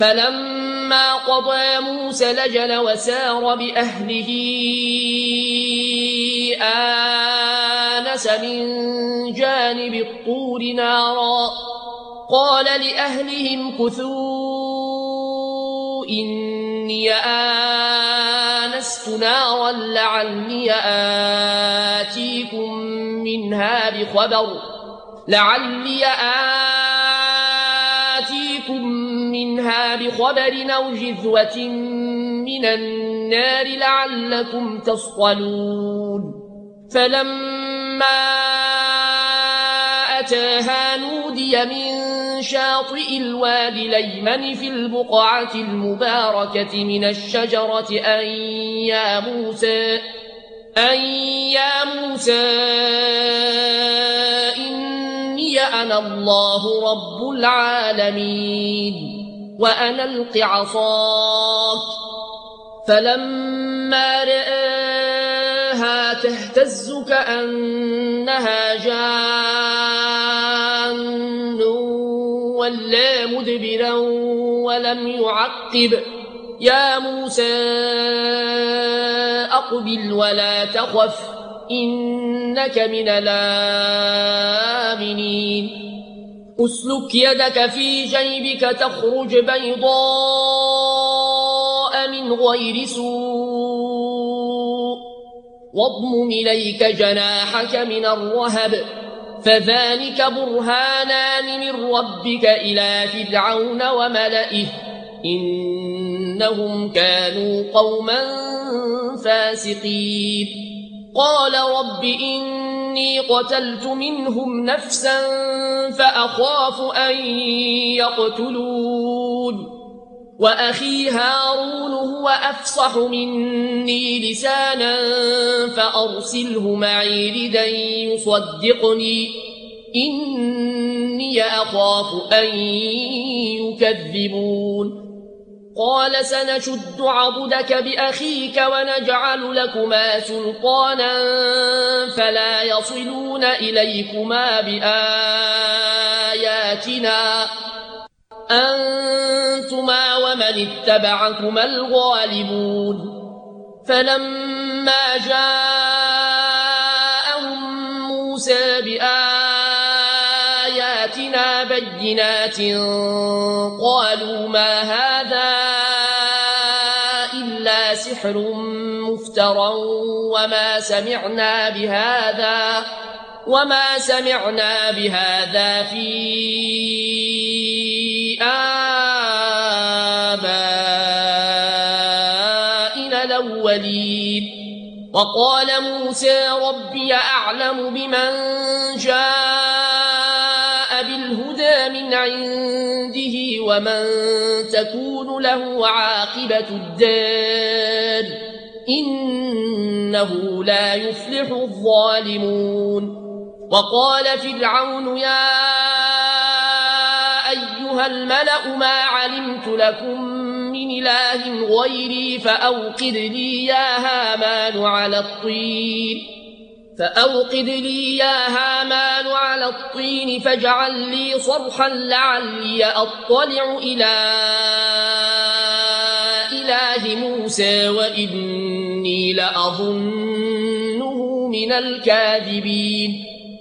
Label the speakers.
Speaker 1: فلما قضى موسى الأجل وسار بأهله آنس من جانب الطور نارا قال لأهلهم كثوا إني آنست نارا لعلي آتيكم منها بخبر أو جذوة من النار لعلكم تصطلون فلما أتاها نودي من شاطئ الوادي الأيمن في البقعة المباركة من الشجرة أن يا موسى إني أنا الله رب العالمين وأن ألق عصاك فلما رآها تهتز كأنها جان ولا مدبرا ولم يعقب يا موسى أقبل ولا تخف إنك من الآمنين أسلك يدك في جيبك تخرج بيضاء من غير سوء واضمم إليك جناحك من الرهب فذلك برهانان من ربك إلى فرعون وملئه إنهم كانوا قوما فاسقين قال رب إني قتلت منهم نفسا فأخاف أن يقتلون وأخي هارون هو أفصح مني لسانا فأرسله معي ردا يصدقني إني أخاف أن يكذبون قال سنشد عضدك بأخيك ونجعل لكما سلطانا فلا يصلون إليكما بآياتنا أنتما ومن اتبعكما الغالبون فلما جاءهم موسى بآياتنا بينات قالوا ما هذا إلا سحر مفترى وما سمعنا بهذا في آبائنا الأولين وقال موسى ربي أعلم بمن جاء بالهدى من عنده ومن تكون له عاقبة الدار إنه لا يفلح الظالمون وقال فرعون يا أيها الملأ ما علمت لكم من إله غيري فأوقد لي يا هامان على الطين فاجعل لي صرحا لعلي أطلع إلى إله موسى وإني لأظنه من الكاذبين